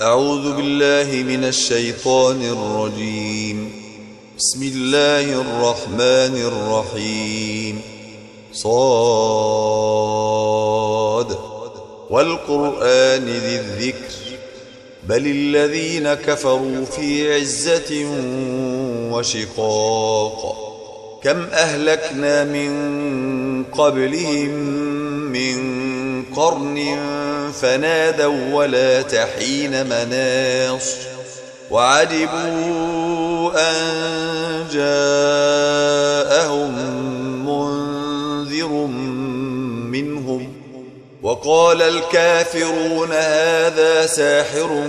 أعوذ بالله من الشيطان الرجيم. بسم الله الرحمن الرحيم. صاد والقرآن ذي الذكر بل الذين كفروا في عزة وشقاق كم أهلكنا من قبلهم من قرن فنادوا ولا تحين مناص وعجبوا أن جاءهم منذر منهم وقال الكافرون هذا ساحر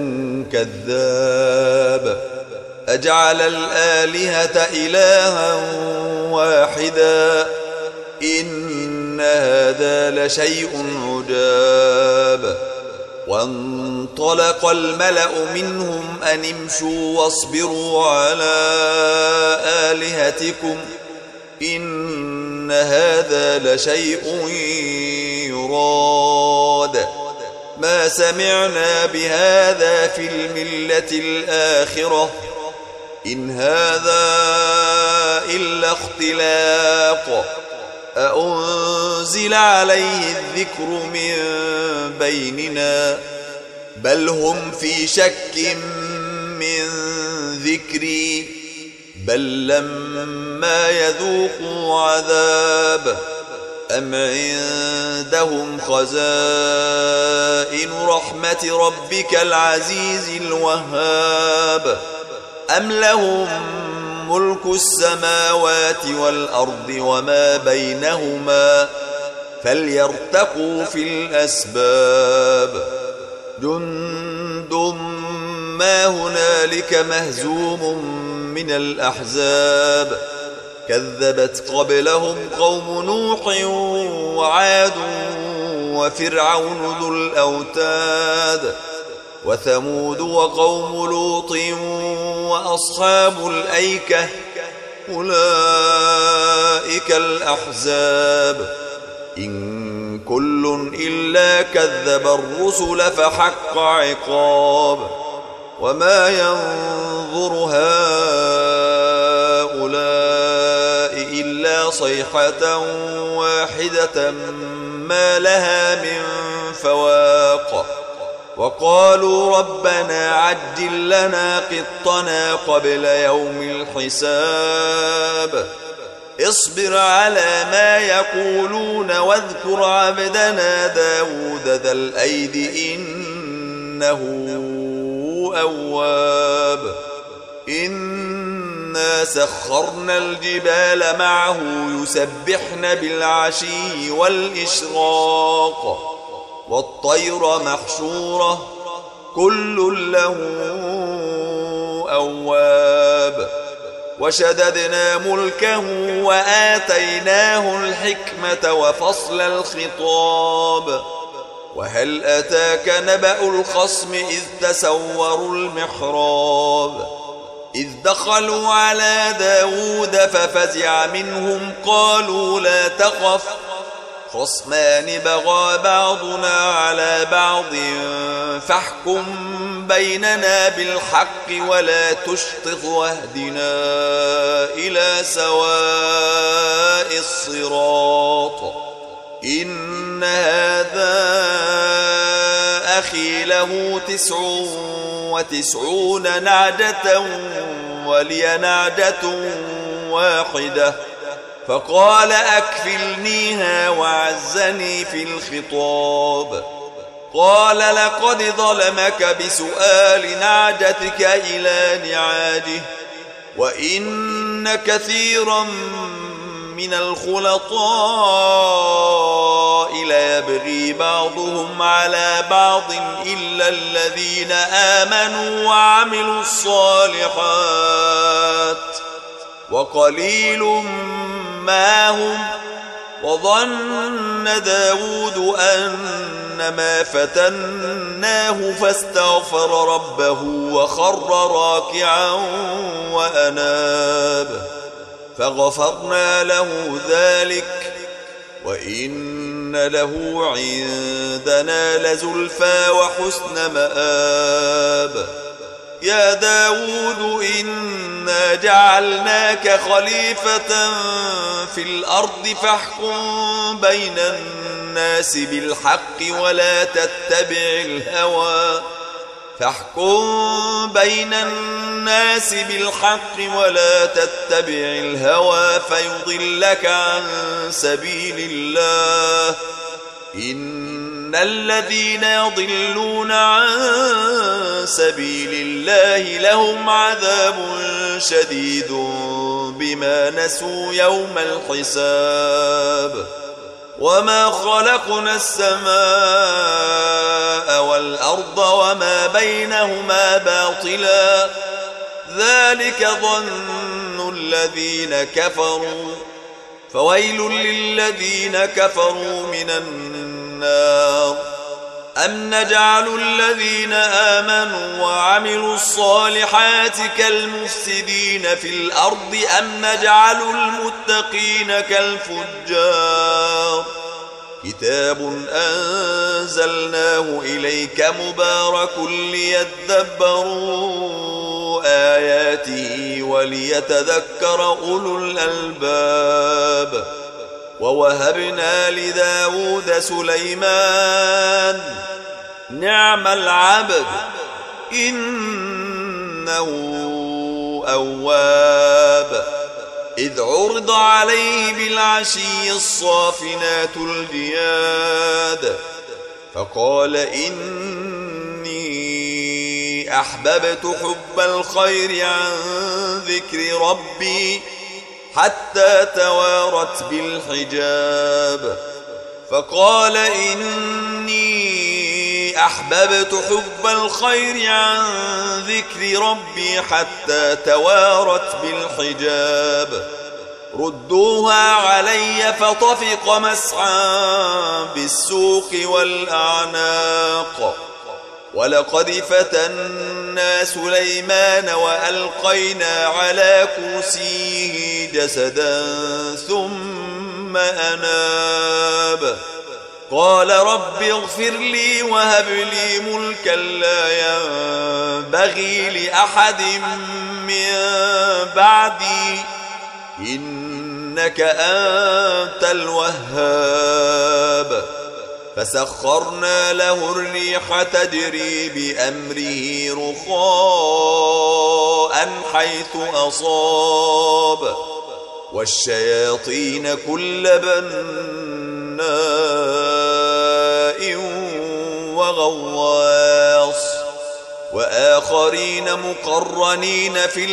كذاب أجعل الآلهة إلها واحدا إن هذا لشيء عجاب. وانطلق الملأ منهم أن امشوا واصبروا على آلهتكم إن هذا لشيء يراد ما سمعنا بهذا في الملة الآخرة إن هذا إلا اختلاق أأنزل عليه الذكر من بيننا بل هم في شك من ذكري بل لما يذوقوا عذاب أم عندهم خزائن رحمة ربك العزيز الوهاب أم لهم ملك السماوات والأرض وما بينهما فليرتقوا في الأسباب جند ما هنالك مهزوم من الأحزاب كذبت قبلهم قوم نوح وعاد وفرعون ذو الأوتاد وثمود وقوم لوط وأصحاب الأيكة أولئك الأحزاب إن كل إلا كذب الرسل فحق عقاب وما ينظر هؤلاء إلا صيحة واحدة ما لها من فواق وقالوا ربنا عجل لنا قطنا قبل يوم الحساب اصبر على ما يقولون واذكر عبدنا داود ذا الأيد إنه أواب إنا سخرنا الجبال معه يسبحن بالعشي والإشراق والطير محشورة كل له أواب وشددنا ملكه وآتيناه الحكمة وفصل الخطاب وهل أتاك نبأ الخصم إذ تسوروا المحراب إذ دخلوا على داود ففزع منهم قالوا لا تخف خصمان بغى بعضنا على بعض فاحكم بيننا بالحق ولا تشطط واهدنا إلى سواء الصراط إن هذا أخي له 99 نعجة ولي نعجة واحدة فقال أكفلنيها وعزني في الخطاب قال لقد ظلمك بسؤال نعجتك إلى نعاجه وإن كثيرا من الخلطاء ليبغي بعضهم على بعض إلا الذين آمنوا وعملوا الصالحات وقليل ما هم وظن داود أنما فتناه فاستغفر ربه وخر راكعا وأناب فغفرنا له ذلك وإن له عندنا لزلفى وحسن مآب يا داود إنا جعلناك خليفة في الأرض فاحكم بين الناس بالحق ولا تتبع الهوى فيضلك عن سبيل الله إن الذين يضلون عن سبيل الله لهم عذاب شديد بما نسوا يوم الحساب وما خلقنا السماء والأرض وما بينهما باطلا ذلك ظن الذين كفروا فويل للذين كفروا من النار أم نجعل الذين آمنوا وعملوا الصالحات كالمفسدين في الأرض أم نجعل المتقين كالفجار كتاب أنزلناه إليك مبارك ليدبروا آياته وليتذكر أولو الألباب ووهبنا لداود سليمان نعم العبد إنه أواب إذ عرض عليه بالعشي الصافنات الجياد فقال إني أحببت حب الخير عن ذكر ربي حتى توارت بالحجاب فقال إني أحببت حب الخير عن ذكر ربي حتى توارت بالحجاب ردوها علي فطفق مسعى بالسوق والأعناق ولقد فتنا سليمان وألقينا على كرسيه جسدا ثم أناب قال رب اغفر لي وهب لي ملكا لا ينبغي لأحد من بعدي إنك أنت الوهاب فسخرنا له الريح تجري بأمره رخاء حيث أصاب والشياطين كل بناء وغواص وآخرين مقرنين في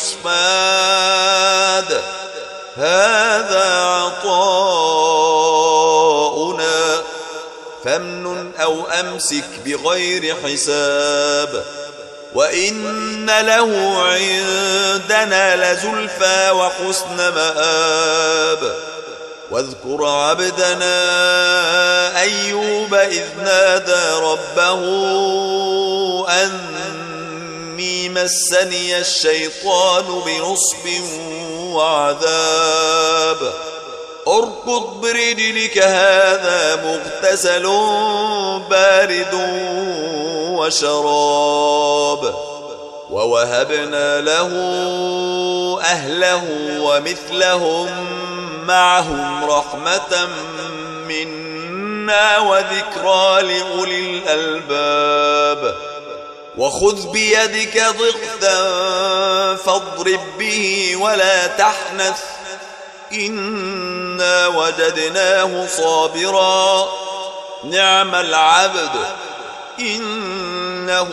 الأصفاد هذا عطاؤنا فامنن أو أمسك بغير حساب وإن له عندنا لزلفى وحسن مآب واذكر عبدنا أيوب إذ نادى ربه أني مسني الشيطان بنصب وعذاب اركض برجلك هذا مغتسل بارد وشراب ووهبنا له أهله ومثلهم معهم رحمة منا وذكرى لأولي الألباب وخذ بيدك ضغثا فاضرب به ولا تحنث إنا وجدناه صابرا نعم العبد إنه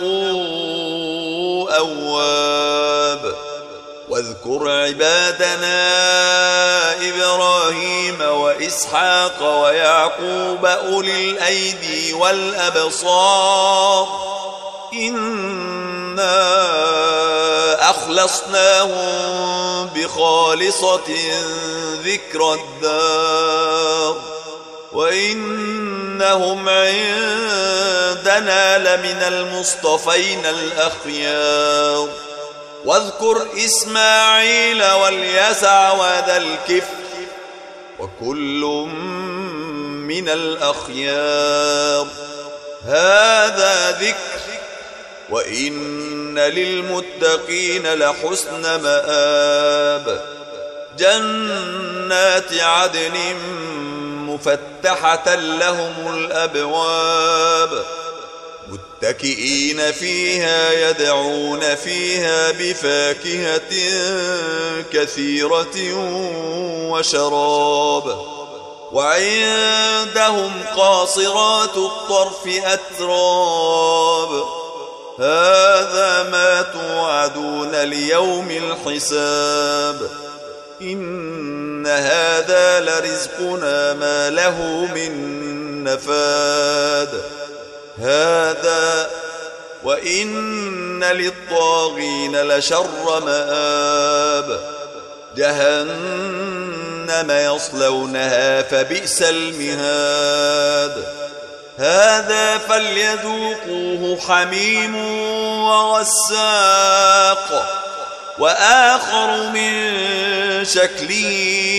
أواب واذكر عبادنا إبراهيم وإسحاق ويعقوب أولي الأيدي والأبصار إنا أخلصناهم بخالصة ذكر الدار وإنهم عندنا لمن المصطفين الأخيار واذكر إسماعيل واليسع وذا الكفل وكل من الأخيار. هذا ذكر وإن للمتقين لحسن مآب. جنات عدن مفتحة لهم الأبواب متكئين فيها يدعون فيها بفاكهة كثيرة وشراب. وعندهم قاصرات الطرف أتراب. هذا ما توعدون ليوم الحساب. إن هذا لرزقنا ما له من نفاد. هذا وإن للطاغين لشر مآب. جهنم يصلونها فبئس المهاد. هذا فليذوقوه حميم وغساق وآخر من شكله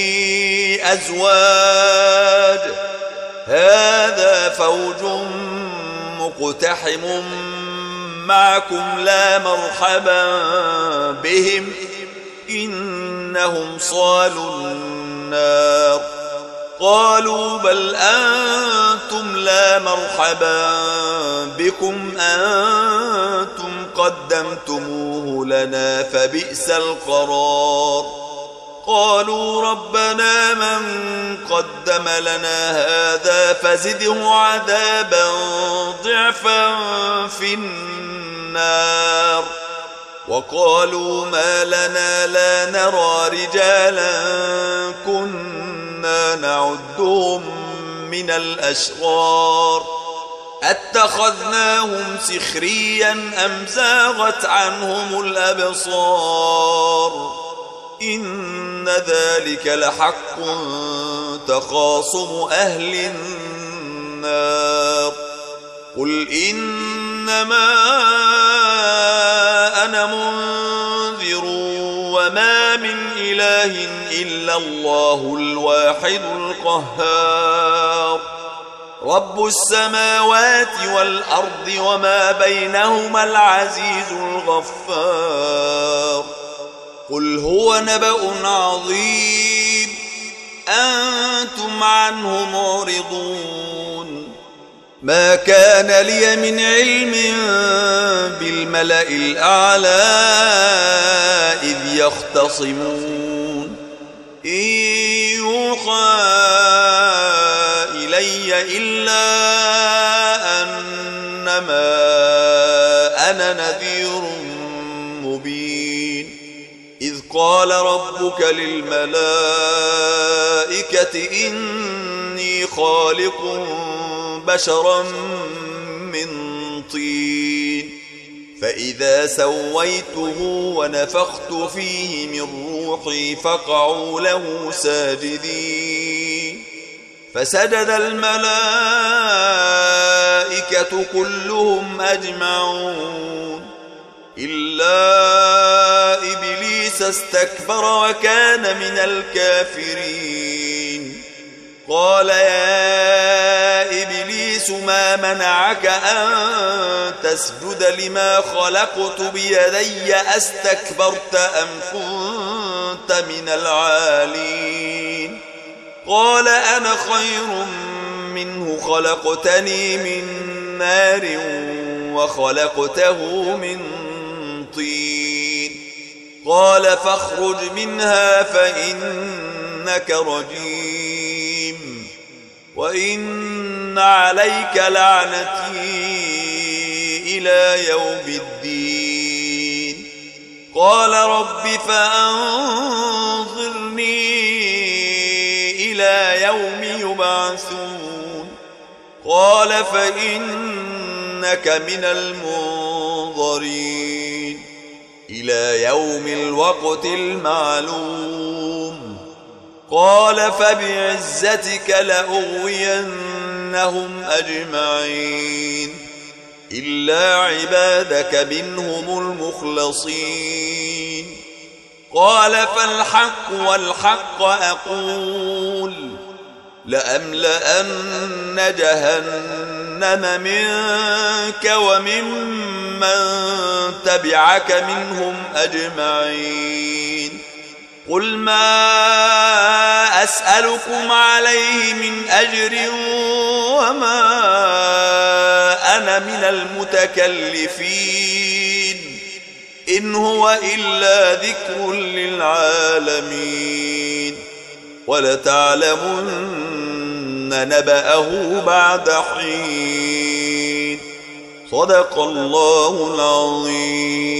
أزواج. هذا فوج مقتحم معكم لا مرحبا بهم إنهم صالوا النار. قالوا بل أنتم لا مرحبا بكم أنتم قدمتموه لنا فبئس القرار. قالوا ربنا من قدم لنا هذا فزده عذابا ضعفا في النار. وقالوا ما لنا لا نرى رجالا كنا نعدهم من الأشرار أتخذناهم سخريا أم زاغت عنهم الأبصار. إن ذلك لحق تخاصم أهل النار. قل إنما أنا منذر وما من إله إلا الله الواحد القهار. رب السماوات والأرض وما بينهما العزيز الغفار. قل هو نبأ عظيم أنتم عنه معرضون. ما كان لي من علم بالملأ الأعلى إذ يختصمون. إن يوحى إلي إلا أنما أنا نذير مبين. إذ قال ربك للملائكة إني خالق بشرا من طين فإذا سويته ونفخت فيه من روحي فقعوا له ساجدين. فسجد الملائكة كلهم أجمعون إلا إبليس استكبر وكان من الكافرين. قال يا إبليس ما منعك أن تسجد لما خلقت بيدي أستكبرت أم كنت من العالين. قال أنا خير منه خلقتني من نار وخلقته من طين. قال فاخرج منها فإنك رجيم وإن عليك لعنتي إلى يوم الدين. قال رب فأنظرني إلى يوم يبعثون. قال فإنك من المنظرين إلى يوم الوقت المعلوم. قال فبعزتك لأغوينهم أجمعين إلا عبادك منهم المخلصين. قال فالحق والحق أقول لأملأن جهنم منك وممن تبعك منهم أجمعين قل ما أسألكم عليه من أجر وما أنا من المتكلفين إن هو إلا ذكر للعالمين ولتعلمن نبأه بعد حين صدق الله العظيم.